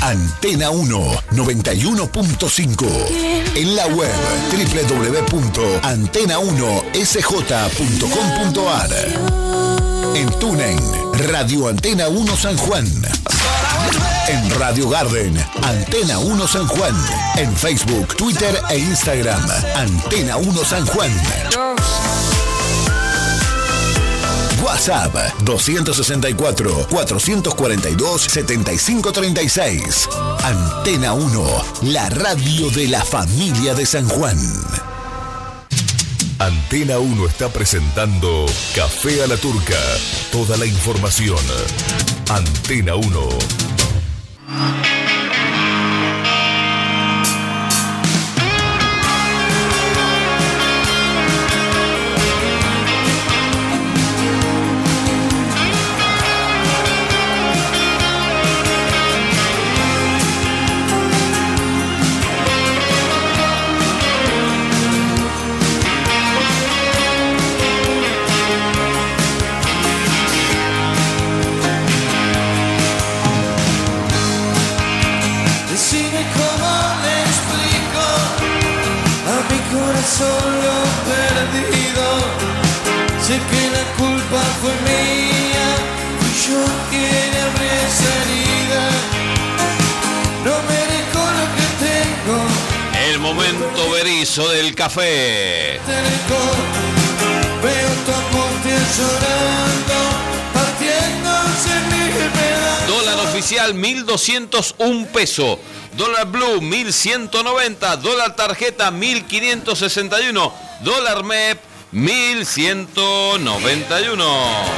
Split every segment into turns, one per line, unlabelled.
Antena 1 91.5. En la web www.antena1sj.com.ar. En TuneIn, Radio Antena 1 San Juan. En Radio Garden, Antena 1 San Juan. En Facebook, Twitter e Instagram, Antena 1 San Juan. WhatsApp 264-442-7536. Antena 1, la radio de la familia de San Juan. Antena 1 está presentando Café a la Turca. Toda la información. Antena 1.
Solo perdido, sé que la culpa fue mía, fui yo quien abrí esa herida, no merezco lo que tengo.
El momento berizo del café.
Veo tu angustia llorando, partiéndose en mil pedazos.
Dólar oficial 1.201 pesos. Dólar Blue 1.190, dólar tarjeta 1.561, dólar MEP 1.191.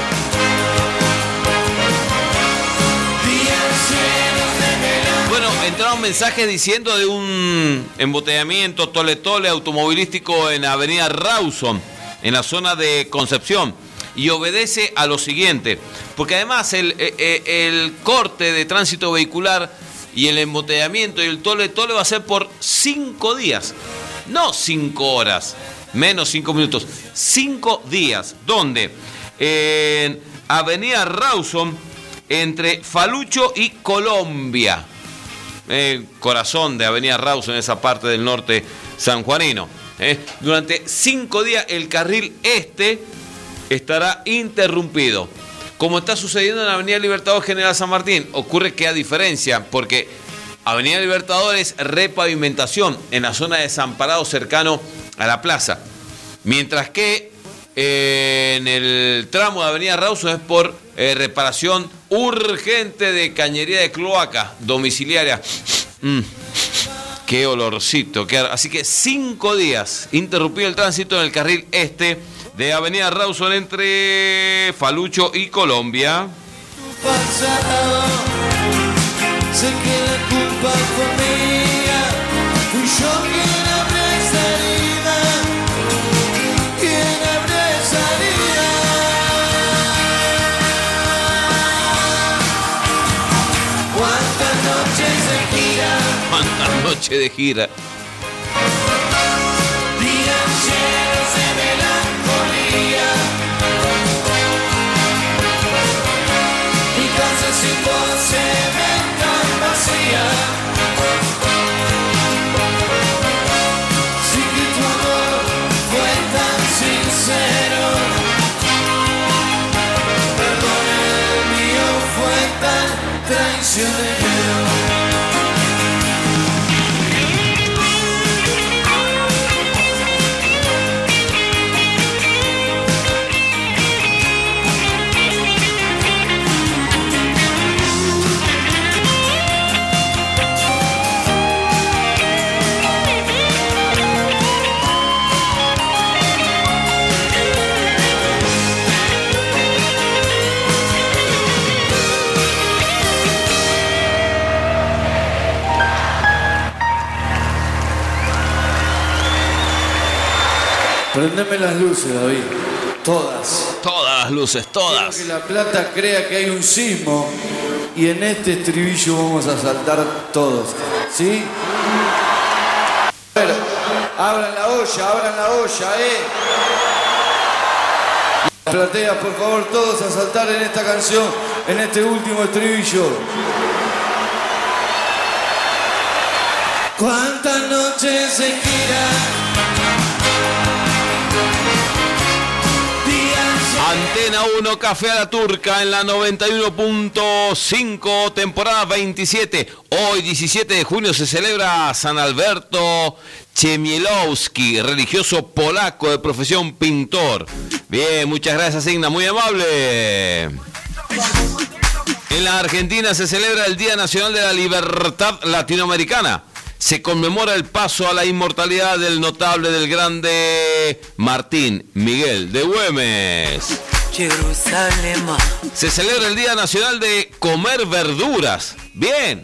Bueno, entraron mensajes diciendo de un embotellamiento tole automovilístico en Avenida Rawson, en la zona de Concepción. Y obedece a lo siguiente, porque además el corte de tránsito vehicular y el embotellamiento y el tole va a ser por 5 días, no 5 horas, menos 5 minutos, 5 días. ¿Dónde? En Avenida Rawson, entre Falucho y Colombia. Corazón de Avenida Rawson, esa parte del norte sanjuanino. Durante 5 días el carril este estará interrumpido. Como está sucediendo en Avenida Libertador General San Martín, ocurre que a diferencia, porque Avenida Libertadores repavimentación en la zona de Desamparado cercano a la plaza, mientras que en el tramo de Avenida Rawson es por reparación urgente de cañería de cloaca domiciliaria. Qué olorcito. Así que 5 días interrumpido el tránsito en el carril este de Avenida Rawson entre Falucho y Colombia.
Sé que la culpa fue mía, fui yo quien abrió esa herida, quien abrió esa herida. ¿Cuántas noches de gira?
¿Cuántas noches de gira?
Días llenos de melancolía, mi casa sin voz se ve tan vacía. Sí que tu amor fue tan sincero, perdón, el mío fue tan traicionero. Prendeme las luces, David. Todas.
Todas las luces, todas.
Quiero que La Plata crea que hay un sismo y en este estribillo vamos a saltar todos. ¿Sí? Pero, abran la olla, Las plateas, por favor, todos a saltar en esta canción, en este último estribillo. cuántas noches se giran.
Antena 1, Café a la Turca en la 91.5, temporada 27. Hoy, 17 de junio, se celebra San Alberto Chmielowski, religioso polaco de profesión pintor. Bien, muchas gracias, Igna, muy amable. En la Argentina se celebra el Día Nacional de la Libertad Latinoamericana. Se conmemora el paso a la inmortalidad del notable, del grande Martín Miguel de Güemes.
Jerusalén.
Se celebra el Día Nacional de Comer Verduras. Bien,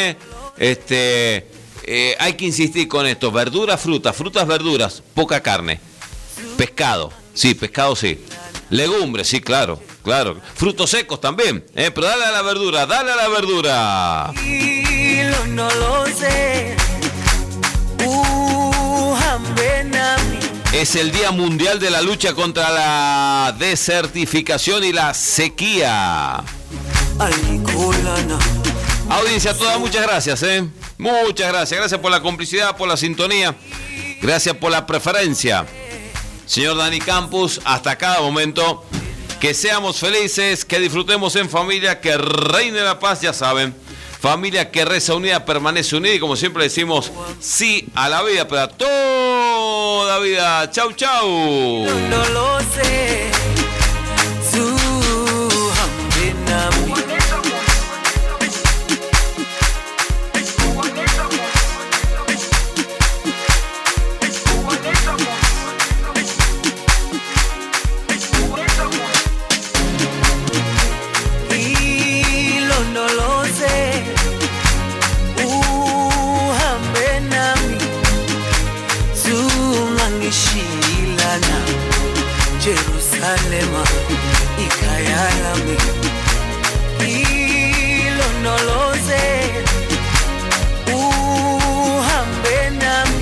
hay que insistir con esto. Verduras, frutas, verduras, poca carne. Pescado, sí. Legumbres, sí, claro. Frutos secos también, pero dale a la verdura.
No lo sé.
Es el Día Mundial de la Lucha contra la Desertificación y la Sequía. Audiencia toda, muchas gracias, muchas gracias. Gracias por la complicidad, por la sintonía. Gracias por la preferencia. Señor Dani Campos, hasta cada momento. Que seamos felices, que disfrutemos en familia, que reine la paz, ya saben. Familia que reza unida, permanece unida, y como siempre decimos, sí a la vida, pero a toda vida. Chau.
No lo sé. Jerusalem, ikayalami, hilo no lo sé, uhambe nami,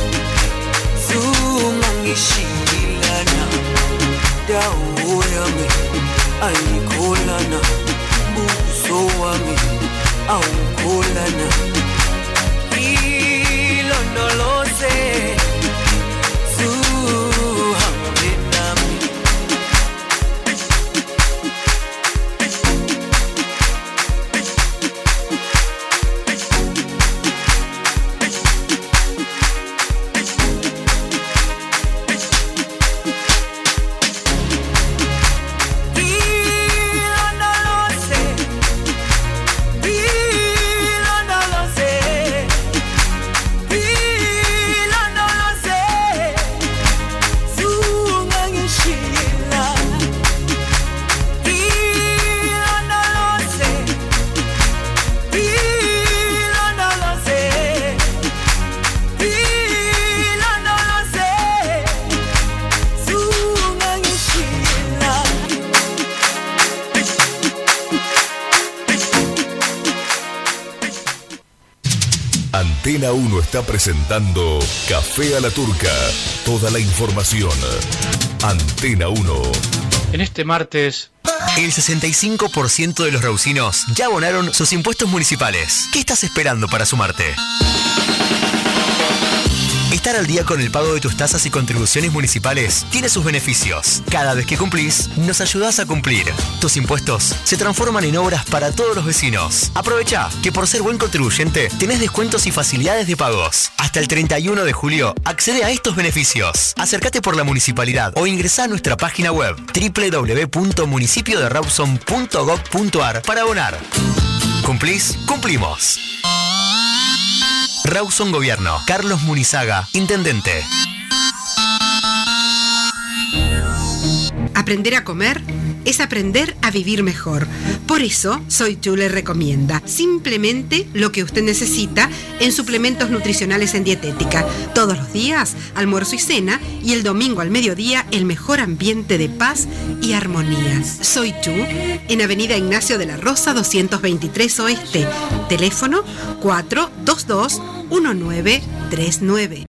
zungangishilana, dawo yami, ayikholana, buso wami, awukholana, hilo no lo sé.
Antena 1 está presentando Café a la Turca. Toda la información. Antena 1.
En este martes,
el 65% de los reusinos ya abonaron sus impuestos municipales. ¿Qué estás esperando para sumarte? Estar al día con el pago de tus tasas y contribuciones municipales tiene sus beneficios. Cada vez que cumplís, nos ayudás a cumplir. Tus impuestos se transforman en obras para todos los vecinos. Aprovecha que por ser buen contribuyente tenés descuentos y facilidades de pagos. Hasta el 31 de julio accede a estos beneficios. Acércate por la municipalidad o ingresá a nuestra página web www.municipioderawson.gov.ar para abonar. ¿Cumplís? Cumplimos. Rawson Gobierno. Carlos Munizaga, Intendente.
Aprender a comer es aprender a vivir mejor. Por eso, Soy Tú le recomienda simplemente lo que usted necesita en suplementos nutricionales en dietética. Todos los días, almuerzo y cena, y el domingo al mediodía, el mejor ambiente de paz y armonía. Soy Tú, en Avenida Ignacio de la Rosa, 223 Oeste. Teléfono 422-1939.